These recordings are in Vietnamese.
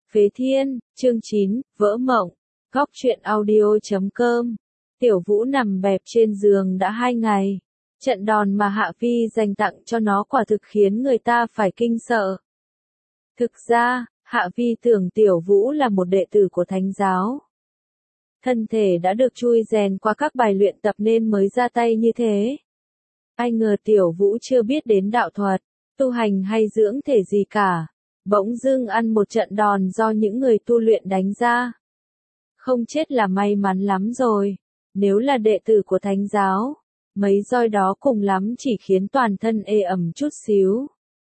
Phế Thiên, chương 9, vỡ mộng. Góc truyện audio.com. Tiểu Vũ nằm bẹp trên giường đã 2 ngày. Trận đòn mà Hạ Phi dành tặng cho nó quả thực khiến người ta phải kinh sợ. Thực ra, Hạ Phi tưởng Tiểu Vũ là một đệ tử của Thánh giáo. Thân thể đã được chui rèn qua các bài luyện tập nên mới ra tay như thế. Ai ngờ Tiểu Vũ chưa biết đến đạo thuật, tu hành hay dưỡng thể gì cả. Bỗng dưng ăn một trận đòn do những người tu luyện đánh ra. Không chết là may mắn lắm rồi. Nếu là đệ tử của Thánh giáo, mấy roi đó cùng lắm chỉ khiến toàn thân ê ẩm chút xíu.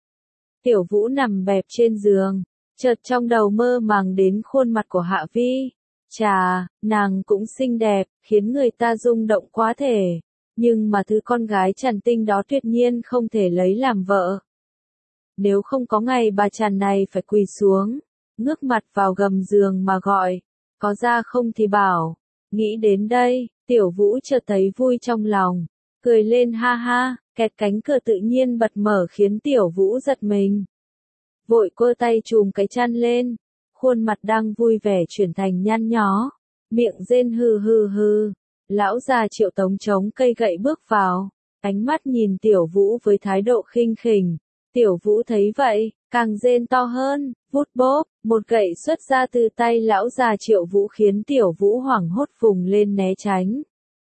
Tiểu Vũ nằm bẹp trên giường, chợt trong đầu mơ màng đến khuôn mặt của Hạ Vi. Chà, nàng cũng xinh đẹp, khiến người ta rung động quá thể. Nhưng mà thứ con gái tràn tinh đó tuyệt nhiên không thể lấy làm vợ. Nếu không có ngày bà chàng này phải quỳ xuống, ngước mặt vào gầm giường mà gọi, có ra không thì bảo. Nghĩ đến đây, Tiểu Vũ chợt thấy vui trong lòng, cười lên ha ha, kẹt cánh cửa tự nhiên bật mở khiến Tiểu Vũ giật mình. Vội cơ tay chùm cái chăn lên, khuôn mặt đang vui vẻ chuyển thành nhăn nhó, miệng rên hừ hừ hừ. Lão già Triệu Tống chống cây gậy bước vào, ánh mắt nhìn Tiểu Vũ với thái độ khinh khỉnh. Tiểu Vũ thấy vậy, càng rên to hơn, vút bốp, một gậy xuất ra từ tay lão già Triệu Vũ khiến Tiểu Vũ hoảng hốt vùng lên né tránh.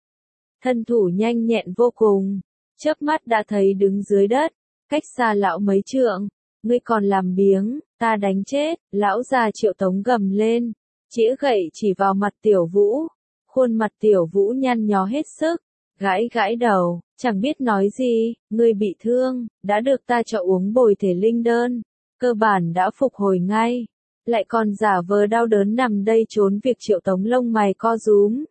Thân thủ nhanh nhẹn vô cùng, chớp mắt đã thấy đứng dưới đất, cách xa lão mấy trượng. Ngươi còn làm biếng, ta đánh chết, lão già Triệu Tống gầm lên, chĩa gậy chỉ vào mặt Tiểu Vũ. Khuôn mặt Tiểu Vũ nhăn nhó hết sức, gãi gãi đầu, chẳng biết nói gì. Ngươi bị thương, đã được ta cho uống bồi thể linh đơn, cơ bản đã phục hồi ngay, lại còn giả vờ đau đớn nằm đây trốn việc. Triệu Tống lông mày co rúm,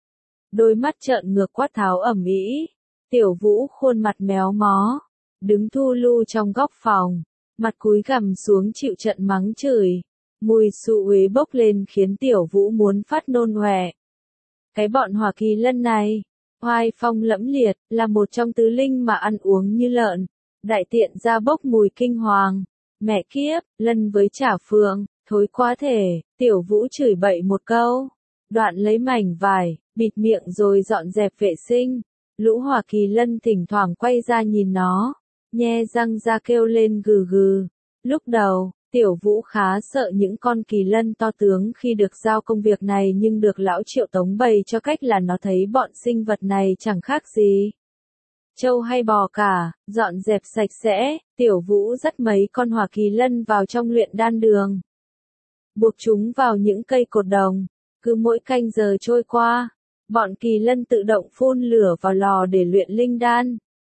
đôi mắt trợn ngược quát tháo ầm ĩ. Tiểu Vũ khuôn mặt méo mó, đứng thu lu trong góc phòng, mặt cúi gằm xuống chịu trận mắng chửi. Mùi xú uế bốc lên khiến Tiểu Vũ muốn phát nôn ọe. Cái bọn Hỏa Kỳ Lân này, oai phong lẫm liệt, là một trong tứ linh mà ăn uống như lợn, đại tiện ra bốc mùi kinh hoàng. Mẹ kiếp, Lân với Chả Phượng, thối quá thể. Tiểu Vũ chửi bậy một câu, đoạn lấy mảnh vải, bịt miệng rồi dọn dẹp vệ sinh. Lũ Hỏa Kỳ Lân thỉnh thoảng quay ra nhìn nó, nhe răng ra kêu lên gừ gừ. Lúc đầu, Tiểu Vũ khá sợ những con kỳ lân to tướng khi được giao công việc này, nhưng được lão Triệu Tống bày cho cách là nó thấy bọn sinh vật này chẳng khác gì trâu hay bò cả. Dọn dẹp sạch sẽ, Tiểu Vũ dắt mấy con Hỏa Kỳ Lân vào trong luyện đan đường, buộc chúng vào những cây cột đồng. Cứ mỗi canh giờ trôi qua, bọn kỳ lân tự động phun lửa vào lò để luyện linh đan.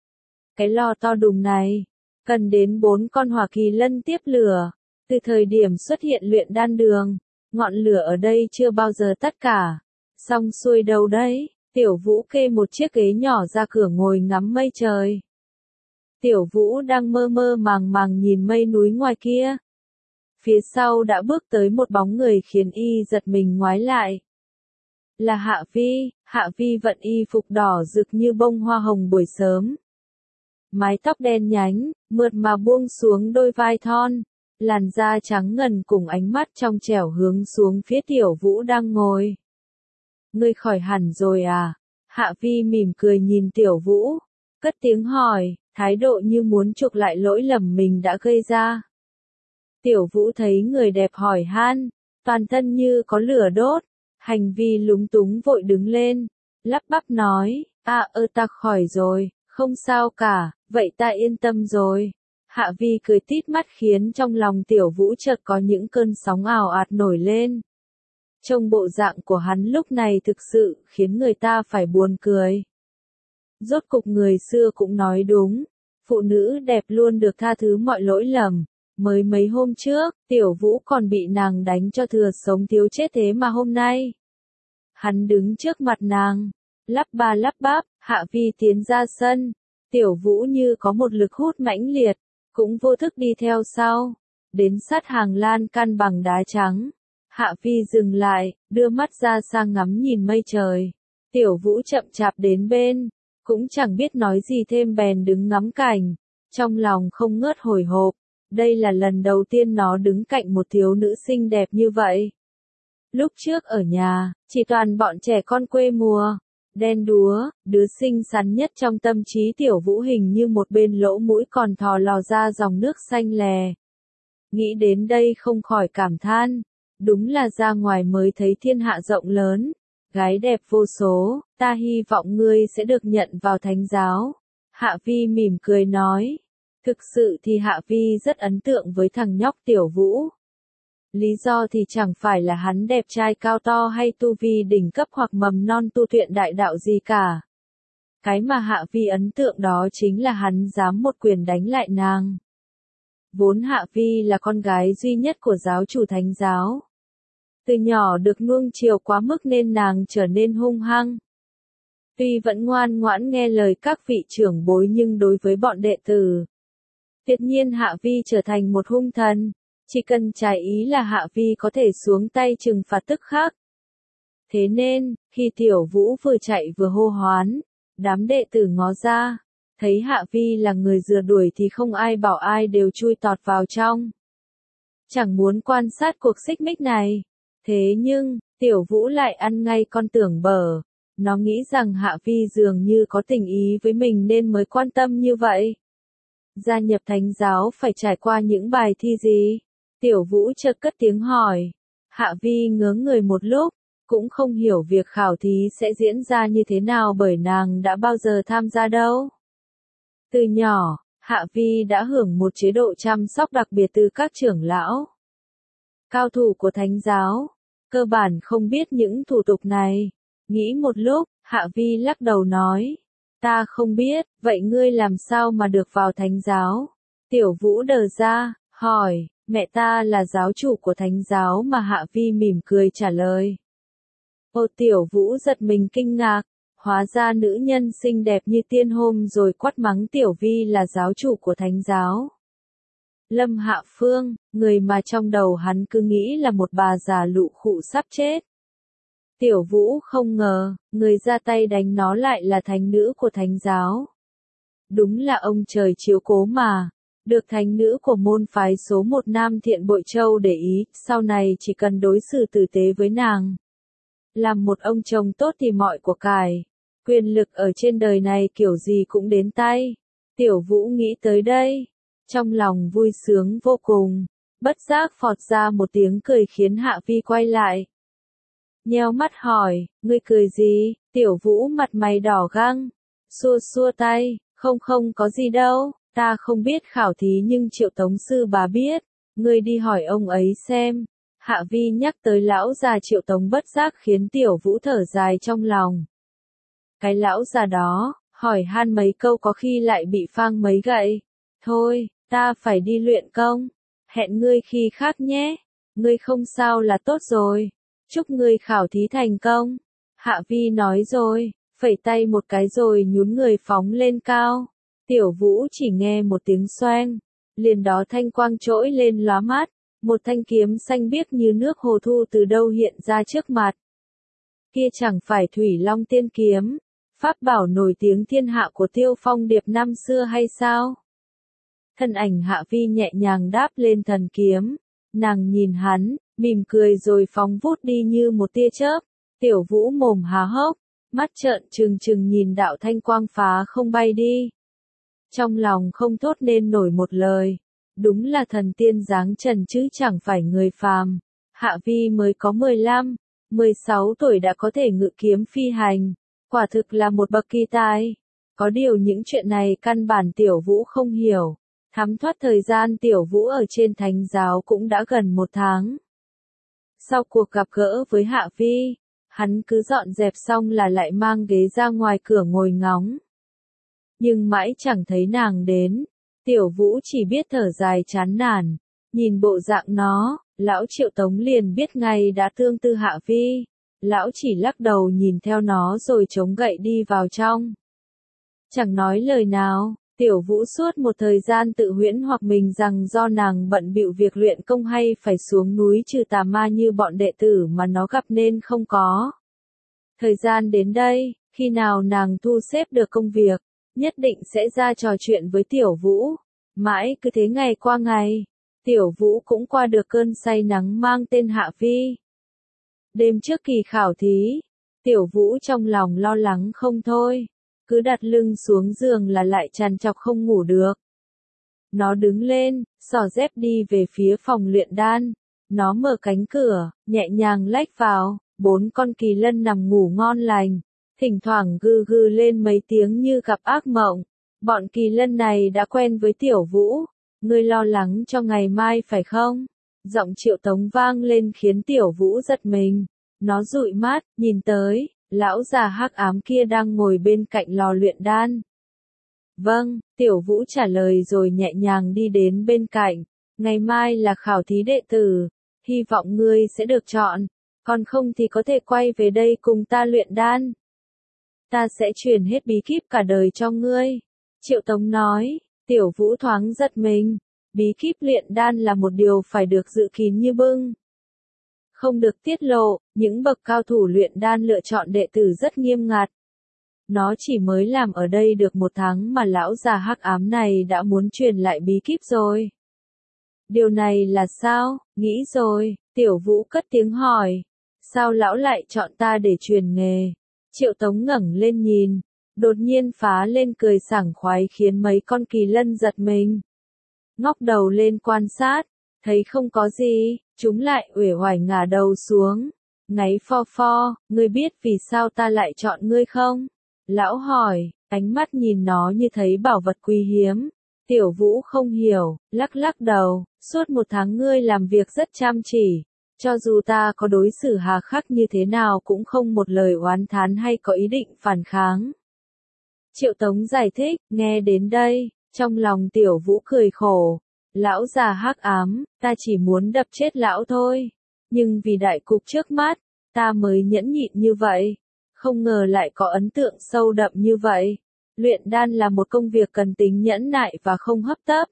Cái lò to đùng này cần đến 4 con Hỏa Kỳ Lân tiếp lửa. Từ thời điểm xuất hiện luyện đan đường, ngọn lửa ở đây chưa bao giờ tắt cả. Xong xuôi đâu đấy, Tiểu Vũ kê một chiếc ghế nhỏ ra cửa ngồi ngắm mây trời. Tiểu Vũ đang mơ mơ màng màng nhìn mây núi ngoài kia. Phía sau đã bước tới một bóng người khiến y giật mình ngoái lại. Là Hạ Vi. Hạ Vi vận y phục đỏ rực như bông hoa hồng buổi sớm. Mái tóc đen nhánh, mượt mà buông xuống đôi vai thon. Làn da trắng ngần cùng ánh mắt trong trẻo hướng xuống phía Tiểu Vũ đang ngồi. Ngươi khỏi hẳn rồi à? Hạ Vi mỉm cười nhìn Tiểu Vũ, cất tiếng hỏi, thái độ như muốn chuộc lại lỗi lầm mình đã gây ra. Tiểu Vũ thấy người đẹp hỏi han, toàn thân như có lửa đốt, hành vi lúng túng vội đứng lên, lắp bắp nói, ta khỏi rồi, không sao cả, vậy ta yên tâm rồi. Hạ Vi cười tít mắt khiến trong lòng Tiểu Vũ chợt có những cơn sóng ào ạt nổi lên. Trông bộ dạng của hắn lúc này thực sự khiến người ta phải buồn cười. Rốt cục người xưa cũng nói đúng, phụ nữ đẹp luôn được tha thứ mọi lỗi lầm. Mới mấy hôm trước, Tiểu Vũ còn bị nàng đánh cho thừa sống thiếu chết, thế mà hôm nay hắn đứng trước mặt nàng, lắp ba lắp bắp. Hạ Vi tiến ra sân, Tiểu Vũ như có một lực hút mãnh liệt, cũng vô thức đi theo sau, đến sát hàng lan can bằng đá trắng. Hạ Vi dừng lại, đưa mắt ra sang ngắm nhìn mây trời. Tiểu Vũ chậm chạp đến bên, cũng chẳng biết nói gì thêm bèn đứng ngắm cảnh, trong lòng không ngớt hồi hộp. Đây là lần đầu tiên nó đứng cạnh một thiếu nữ xinh đẹp như vậy. Lúc trước ở nhà, chỉ toàn bọn trẻ con quê mùa, đen đúa, đứa xinh xắn nhất trong tâm trí Tiểu Vũ hình như một bên lỗ mũi còn thò lò ra dòng nước xanh lè. Nghĩ đến đây không khỏi cảm than, đúng là ra ngoài mới thấy thiên hạ rộng lớn, gái đẹp vô số, ta hy vọng ngươi sẽ được nhận vào thánh giáo. Hạ Vi mỉm cười nói, thực sự thì Hạ Vi rất ấn tượng với thằng nhóc Tiểu Vũ. Lý do thì chẳng phải là hắn đẹp trai cao to hay tu vi đỉnh cấp hoặc mầm non tu luyện đại đạo gì cả. Cái mà Hạ Vi ấn tượng đó chính là hắn dám một quyền đánh lại nàng. Vốn Hạ Vi là con gái duy nhất của giáo chủ thánh giáo. Từ nhỏ được nuông chiều quá mức nên nàng trở nên hung hăng. Tuy vẫn ngoan ngoãn nghe lời các vị trưởng bối nhưng đối với bọn đệ tử, tuyệt nhiên Hạ Vi trở thành một hung thần. Chỉ cần trái ý là Hạ Vi có thể xuống tay trừng phạt tức khắc. Thế nên, khi Tiểu Vũ vừa chạy vừa hô hoán, đám đệ tử ngó ra, thấy Hạ Vi là người rượt đuổi thì không ai bảo ai đều chui tọt vào trong. Chẳng muốn quan sát cuộc xích mích này. Thế nhưng, Tiểu Vũ lại ăn ngay con tưởng bở. Nó nghĩ rằng Hạ Vi dường như có tình ý với mình nên mới quan tâm như vậy. Gia nhập thánh giáo phải trải qua những bài thi gì? Tiểu Vũ chợt cất tiếng hỏi. Hạ Vi ngớ người một lúc, cũng không hiểu việc khảo thí sẽ diễn ra như thế nào bởi nàng đã bao giờ tham gia đâu. Từ nhỏ, Hạ Vi đã hưởng một chế độ chăm sóc đặc biệt từ các trưởng lão, cao thủ của thánh giáo, cơ bản không biết những thủ tục này. Nghĩ một lúc, Hạ Vi lắc đầu nói, ta không biết, vậy ngươi làm sao mà được vào thánh giáo? Tiểu Vũ đờ ra, hỏi, mẹ ta là giáo chủ của thánh giáo mà. Hạ Vi mỉm cười trả lời. Ô, Tiểu Vũ giật mình kinh ngạc, hóa ra nữ nhân xinh đẹp như tiên hôm rồi quát mắng Tiểu Vi là giáo chủ của thánh giáo. Lâm Hạ Phương, người mà trong đầu hắn cứ nghĩ là một bà già lụ khụ sắp chết. Tiểu Vũ không ngờ, người ra tay đánh nó lại là thánh nữ của thánh giáo. Đúng là ông trời chiếu cố mà. Được thánh nữ của môn phái số 1 Nam Thiện Bội Châu để ý, sau này chỉ cần đối xử tử tế với nàng. Làm một ông chồng tốt thì mọi của cải, quyền lực ở trên đời này kiểu gì cũng đến tay. Tiểu Vũ nghĩ tới đây, trong lòng vui sướng vô cùng, bất giác phọt ra một tiếng cười khiến Hạ Vi quay lại. Nheo mắt hỏi, ngươi cười gì? Tiểu Vũ mặt mày đỏ găng, xua xua tay, không có gì đâu. Ta không biết khảo thí nhưng Triệu Tống sư bà biết, ngươi đi hỏi ông ấy xem. Hạ Vi nhắc tới lão già Triệu Tống bất giác khiến Tiểu Vũ thở dài trong lòng. Cái lão già đó, hỏi han mấy câu có khi lại bị phang mấy gậy. Thôi, ta phải đi luyện công. Hẹn ngươi khi khác nhé. Ngươi không sao là tốt rồi. Chúc ngươi khảo thí thành công. Hạ Vi nói rồi, phẩy tay một cái rồi nhún người phóng lên cao. Tiểu Vũ chỉ nghe một tiếng xoeng, liền đó thanh quang trỗi lên lóa mắt, một thanh kiếm xanh biếc như nước hồ thu từ đâu hiện ra trước mặt. Kia chẳng phải Thủy Long Tiên kiếm, pháp bảo nổi tiếng thiên hạ của Tiêu Phong Điệp năm xưa hay sao? Thân ảnh Hạ Vi nhẹ nhàng đáp lên thần kiếm, nàng nhìn hắn, mỉm cười rồi phóng vút đi như một tia chớp. Tiểu Vũ mồm há hốc, mắt trợn trừng nhìn đạo thanh quang phá không bay đi. Trong lòng không thốt nên nổi một lời, đúng là thần tiên dáng trần chứ chẳng phải người phàm. Hạ Vi mới có 15, 16 tuổi đã có thể ngự kiếm phi hành, quả thực là một bậc kỳ tài. Có điều những chuyện này căn bản Tiểu Vũ không hiểu. Thấm thoát thời gian Tiểu Vũ ở trên thánh giáo cũng đã gần 1 tháng. Sau cuộc gặp gỡ với Hạ Vi, hắn cứ dọn dẹp xong là lại mang ghế ra ngoài cửa ngồi ngóng. Nhưng mãi chẳng thấy nàng đến, Tiểu Vũ chỉ biết thở dài chán nản, nhìn bộ dạng nó, lão Triệu Tống liền biết ngay đã tương tư Hạ Vi, lão chỉ lắc đầu nhìn theo nó rồi chống gậy đi vào trong. Chẳng nói lời nào, Tiểu Vũ suốt một thời gian tự huyễn hoặc mình rằng do nàng bận bịu việc luyện công hay phải xuống núi trừ tà ma như bọn đệ tử mà nó gặp nên không có. Thời gian đến đây, khi nào nàng thu xếp được công việc, nhất định sẽ ra trò chuyện với Tiểu Vũ. Mãi cứ thế ngày qua ngày, Tiểu Vũ cũng qua được cơn say nắng mang tên Hạ Phi. Đêm trước kỳ khảo thí, Tiểu Vũ trong lòng lo lắng không thôi, cứ đặt lưng xuống giường là lại trằn trọc không ngủ được. Nó đứng lên, xỏ dép đi về phía phòng luyện đan. Nó mở cánh cửa, nhẹ nhàng lách vào, 4 con kỳ lân nằm ngủ ngon lành, thỉnh thoảng gừ gừ lên mấy tiếng như gặp ác mộng. Bọn kỳ lân này đã quen với Tiểu Vũ, ngươi lo lắng cho ngày mai phải không? Giọng Triệu Tống vang lên khiến Tiểu Vũ giật mình. Nó dụi mắt, nhìn tới, lão già hắc ám kia đang ngồi bên cạnh lò luyện đan. Vâng, Tiểu Vũ trả lời rồi nhẹ nhàng đi đến bên cạnh. Ngày mai là khảo thí đệ tử, hy vọng ngươi sẽ được chọn, còn không thì có thể quay về đây cùng ta luyện đan. Ta sẽ truyền hết bí kíp cả đời cho ngươi. Triệu Tống nói. Tiểu Vũ thoáng giật mình. Bí kíp luyện đan là một điều phải được giữ kín như bưng, không được tiết lộ. Những bậc cao thủ luyện đan lựa chọn đệ tử rất nghiêm ngặt. Nó chỉ mới làm ở đây được 1 tháng mà lão già hắc ám này đã muốn truyền lại bí kíp rồi. Điều này là sao? Nghĩ rồi, Tiểu Vũ cất tiếng hỏi. Sao lão lại chọn ta để truyền nghề? Triệu Tống ngẩng lên nhìn, đột nhiên phá lên cười sảng khoái khiến mấy con kỳ lân giật mình. Ngóc đầu lên quan sát, thấy không có gì, chúng lại uể oải ngả đầu xuống. Ngáy pho pho, ngươi biết vì sao ta lại chọn ngươi không? Lão hỏi, ánh mắt nhìn nó như thấy bảo vật quý hiếm. Tiểu Vũ không hiểu, lắc lắc đầu, suốt 1 tháng ngươi làm việc rất chăm chỉ. Cho dù ta có đối xử hà khắc như thế nào cũng không một lời oán thán hay có ý định phản kháng. Triệu Tống giải thích, nghe đến đây, trong lòng Tiểu Vũ cười khổ. Lão già hắc ám, ta chỉ muốn đập chết lão thôi. Nhưng vì đại cục trước mắt, ta mới nhẫn nhịn như vậy. Không ngờ lại có ấn tượng sâu đậm như vậy. Luyện đan là một công việc cần tính nhẫn nại và không hấp tấp.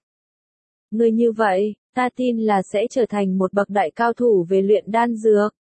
Người như vậy, ta tin là sẽ trở thành một bậc đại cao thủ về luyện đan dược.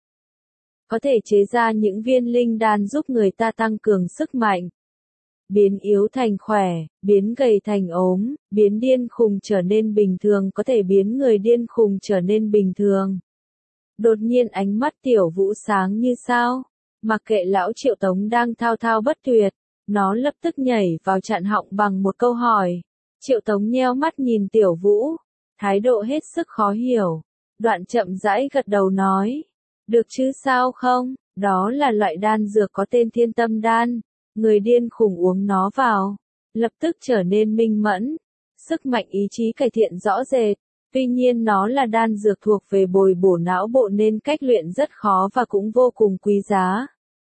Có thể chế ra những viên linh đan giúp người ta tăng cường sức mạnh. Biến yếu thành khỏe, biến gầy thành ốm, biến điên khùng trở nên bình thường, có thể biến người điên khùng trở nên bình thường. Đột nhiên ánh mắt Tiểu Vũ sáng như sao. Mặc kệ lão Triệu Tống đang thao thao bất tuyệt, nó lập tức nhảy vào chặn họng bằng một câu hỏi. Triệu Tống nheo mắt nhìn Tiểu Vũ, thái độ hết sức khó hiểu. Đoạn chậm rãi gật đầu nói, được chứ sao không, đó là loại đan dược có tên Thiên Tâm Đan. Người điên khùng uống nó vào, lập tức trở nên minh mẫn, sức mạnh ý chí cải thiện rõ rệt. Tuy nhiên nó là đan dược thuộc về bồi bổ não bộ nên cách luyện rất khó và cũng vô cùng quý giá.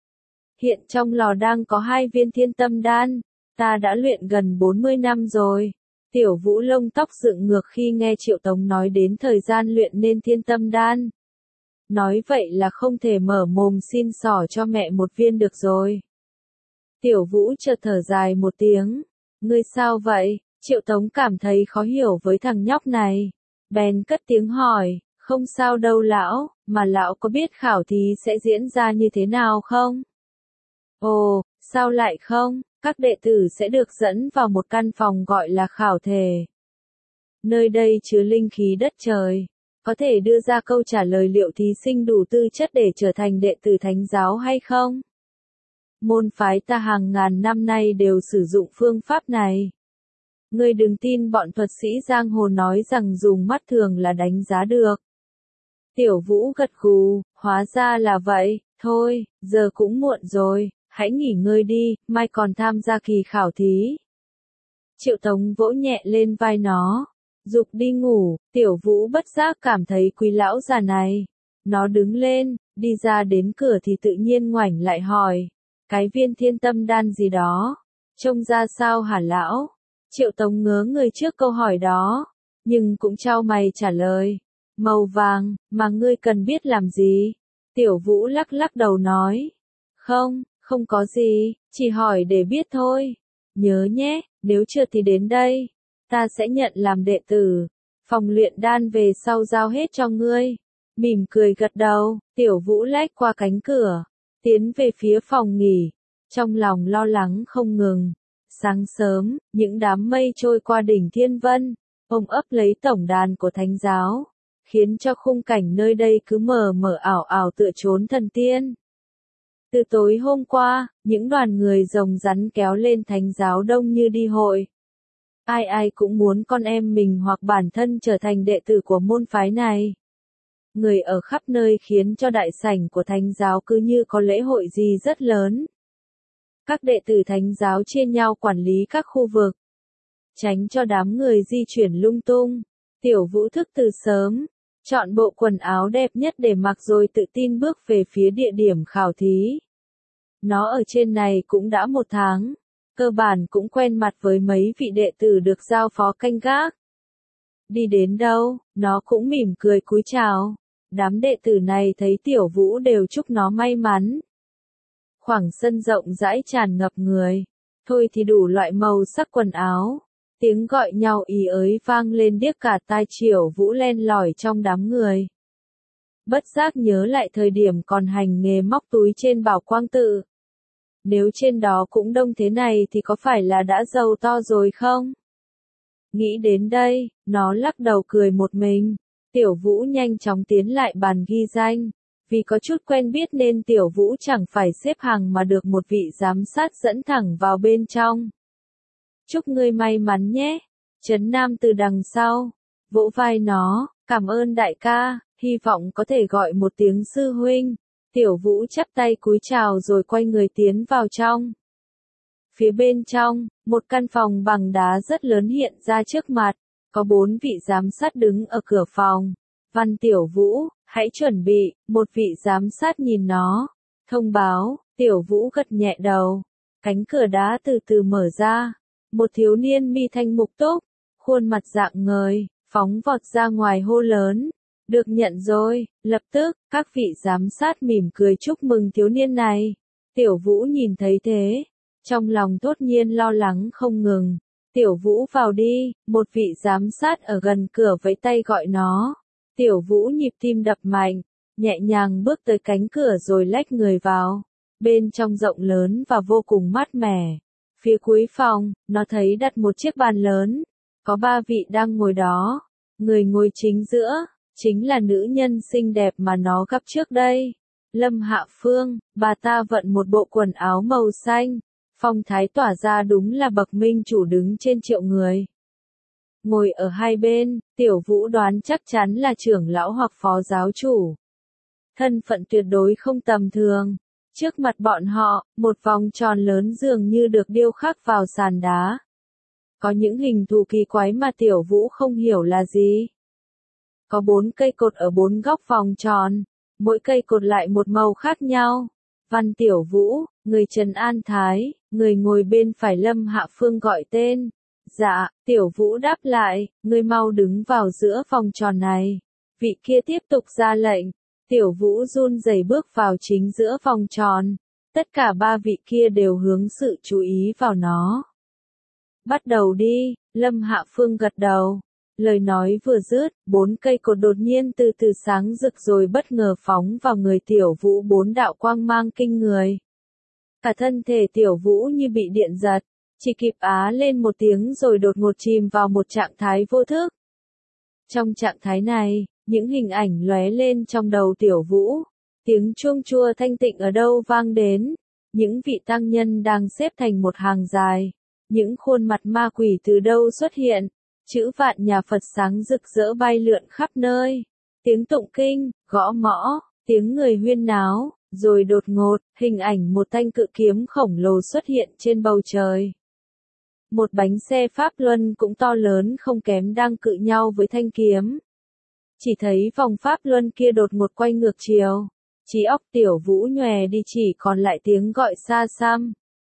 Hiện trong lò đang có 2 viên Thiên Tâm Đan, ta đã luyện gần 40 năm rồi. Tiểu Vũ lông tóc dựng ngược khi nghe Triệu Tống nói đến thời gian luyện nên Thiên Tâm Đan. Nói vậy là không thể mở mồm xin xỏ cho mẹ 1 viên được rồi. Tiểu Vũ chợt thở dài một tiếng. Ngươi sao vậy? Triệu Tống cảm thấy khó hiểu với thằng nhóc này. Bèn cất tiếng hỏi, không sao đâu lão, mà lão có biết khảo thí sẽ diễn ra như thế nào không? Ồ, sao lại không? Các đệ tử sẽ được dẫn vào một căn phòng gọi là khảo thể. Nơi đây chứa linh khí đất trời, có thể đưa ra câu trả lời liệu thí sinh đủ tư chất để trở thành đệ tử thánh giáo hay không? Môn phái ta hàng ngàn năm nay đều sử dụng phương pháp này. Ngươi đừng tin bọn thuật sĩ giang hồ nói rằng dùng mắt thường là đánh giá được. Tiểu Vũ gật gù, hóa ra là vậy, thôi, giờ cũng muộn rồi, hãy nghỉ ngơi đi, mai còn tham gia kỳ khảo thí. Triệu Tống vỗ nhẹ lên vai nó, giục đi ngủ. Tiểu Vũ bất giác cảm thấy quý lão già này. Nó đứng lên, đi ra đến cửa thì tự nhiên ngoảnh lại hỏi, cái viên Thiên Tâm Đan gì đó, trông ra sao hả lão? Triệu Tống ngớ người trước câu hỏi đó, nhưng cũng chau mày trả lời, màu vàng, mà ngươi cần biết làm gì? Tiểu Vũ lắc lắc đầu nói, không có gì, chỉ hỏi để biết thôi. Nhớ nhé, nếu chưa thì đến đây, ta sẽ nhận làm đệ tử. Phòng luyện đan về sau giao hết cho ngươi. Mỉm cười gật đầu, Tiểu Vũ lách qua cánh cửa, tiến về phía phòng nghỉ, trong lòng lo lắng không ngừng. Sáng sớm, những đám mây trôi qua đỉnh Thiên Vân. ôm ấp lấy tổng đàn của thánh giáo, khiến cho khung cảnh nơi đây cứ mờ mờ ảo ảo tựa chốn thần tiên. Từ tối hôm qua, những đoàn người rồng rắn kéo lên thánh giáo đông như đi hội. Ai ai cũng muốn con em mình hoặc bản thân trở thành đệ tử của môn phái này. Người ở khắp nơi khiến cho đại sảnh của thánh giáo cứ như có lễ hội gì rất lớn. Các đệ tử thánh giáo chia nhau quản lý các khu vực, tránh cho đám người di chuyển lung tung. Tiểu Vũ thức từ sớm, chọn bộ quần áo đẹp nhất để mặc rồi tự tin bước về phía địa điểm khảo thí. Nó ở trên này cũng đã 1 tháng, cơ bản cũng quen mặt với mấy vị đệ tử được giao phó canh gác. Đi đến đâu, nó cũng mỉm cười cúi chào. Đám đệ tử này thấy Tiểu Vũ đều chúc nó may mắn. Khoảng sân rộng rãi tràn ngập người, thôi thì đủ loại màu sắc quần áo. Tiếng gọi nhau ý ới vang lên điếc cả tai. Tiểu Vũ len lỏi trong đám người. Bất giác nhớ lại thời điểm còn hành nghề móc túi trên Bảo Quang Tự. Nếu trên đó cũng đông thế này thì có phải là đã giàu to rồi không? Nghĩ đến đây, nó lắc đầu cười một mình. Tiểu Vũ nhanh chóng tiến lại bàn ghi danh. Vì có chút quen biết nên Tiểu Vũ chẳng phải xếp hàng mà được một vị giám sát dẫn thẳng vào bên trong. Chúc ngươi may mắn nhé. Trấn Nam từ đằng sau, vỗ vai nó, cảm ơn đại ca, hy vọng có thể gọi một tiếng sư huynh. Tiểu Vũ chắp tay cúi chào rồi quay người tiến vào trong. Phía bên trong, một căn phòng bằng đá rất lớn hiện ra trước mặt, có 4 vị giám sát đứng ở cửa phòng. Văn Tiểu Vũ, hãy chuẩn bị, một vị giám sát nhìn nó, thông báo. Tiểu Vũ gật nhẹ đầu, cánh cửa đá từ từ mở ra. Một thiếu niên mi thanh mục túc, khuôn mặt rạng ngời, phóng vọt ra ngoài hô lớn. Được nhận rồi. Lập tức, các vị giám sát mỉm cười chúc mừng thiếu niên này. Tiểu Vũ nhìn thấy thế, trong lòng thốt nhiên lo lắng không ngừng. Tiểu Vũ vào đi, một vị giám sát ở gần cửa vẫy tay gọi nó. Tiểu Vũ nhịp tim đập mạnh, nhẹ nhàng bước tới cánh cửa rồi lách người vào. Bên trong rộng lớn và vô cùng mát mẻ. Phía cuối phòng, nó thấy đặt một chiếc bàn lớn. Có 3 vị đang ngồi đó. Người ngồi chính giữa, chính là nữ nhân xinh đẹp mà nó gặp trước đây. Lâm Hạ Phương, bà ta vận một bộ quần áo màu xanh. Phong thái tỏa ra đúng là bậc minh chủ đứng trên triệu người. Ngồi ở hai bên, Tiểu Vũ đoán chắc chắn là trưởng lão hoặc phó giáo chủ. Thân phận tuyệt đối không tầm thường. Trước mặt bọn họ, một vòng tròn lớn dường như được điêu khắc vào sàn đá. Có những hình thù kỳ quái mà Tiểu Vũ không hiểu là gì. Có 4 cây cột ở 4 góc vòng tròn, mỗi cây cột lại một màu khác nhau. Văn Tiểu Vũ, người Trần An Thái, người ngồi bên phải Lâm Hạ Phương gọi tên. Dạ, Tiểu Vũ đáp lại, người mau đứng vào giữa vòng tròn này. Vị kia tiếp tục ra lệnh. Tiểu Vũ run rẩy bước vào chính giữa vòng tròn. Tất cả 3 vị kia đều hướng sự chú ý vào nó. Bắt đầu đi, Lâm Hạ Phương gật đầu. Lời nói vừa dứt, 4 cây cột đột nhiên từ từ sáng rực rồi bất ngờ phóng vào người Tiểu Vũ 4 đạo quang mang kinh người. Cả thân thể Tiểu Vũ như bị điện giật, chỉ kịp á lên một tiếng rồi đột ngột chìm vào một trạng thái vô thức. Trong trạng thái này, những hình ảnh lóe lên trong đầu Tiểu Vũ. Tiếng chuông chua thanh tịnh ở đâu vang đến. Những vị tăng nhân đang xếp thành một hàng dài. Những khuôn mặt ma quỷ từ đâu xuất hiện. Chữ vạn nhà Phật sáng rực rỡ bay lượn khắp nơi. Tiếng tụng kinh, gõ mõ, tiếng người huyên náo, rồi đột ngột, hình ảnh một thanh cự kiếm khổng lồ xuất hiện trên bầu trời. Một bánh xe Pháp Luân cũng to lớn không kém đang cự nhau với thanh kiếm. Chỉ thấy vòng Pháp Luân kia đột ngột quay ngược chiều. Trí óc Tiểu Vũ nhòe đi chỉ còn lại tiếng gọi xa xăm.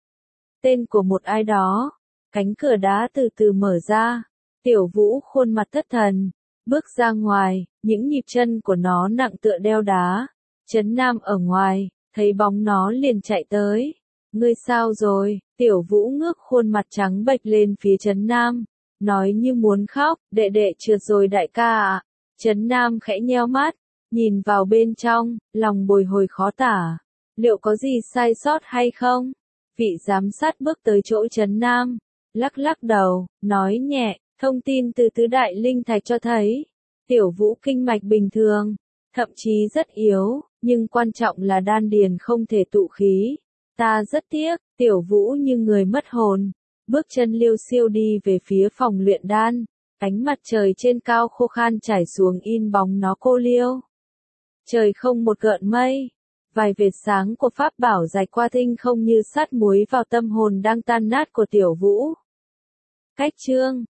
Tên của một ai đó. Cánh cửa đá từ từ mở ra. Tiểu Vũ khuôn mặt thất thần, bước ra ngoài, những nhịp chân của nó nặng tựa đeo đá. Trấn Nam ở ngoài, thấy bóng nó liền chạy tới. Ngươi sao rồi? Tiểu Vũ ngước khuôn mặt trắng bệch lên phía Trấn Nam, nói như muốn khóc, đệ đệ trượt rồi đại ca ạ. Trấn Nam khẽ nheo mắt, nhìn vào bên trong, lòng bồi hồi khó tả. Liệu có gì sai sót hay không? Vị giám sát bước tới chỗ Trấn Nam, lắc lắc đầu, nói nhẹ, Thông tin từ tứ đại linh thạch cho thấy, Tiểu Vũ kinh mạch bình thường, thậm chí rất yếu, nhưng quan trọng là đan điền không thể tụ khí. Ta rất tiếc, Tiểu Vũ như người mất hồn, bước chân liêu xiêu đi về phía phòng luyện đan. Ánh mặt trời trên cao khô khan trải xuống in bóng nó cô liêu. Trời không một gợn mây, vài vệt sáng của pháp bảo rạch qua tinh không như sát muối vào tâm hồn đang tan nát của Tiểu Vũ. Cách chương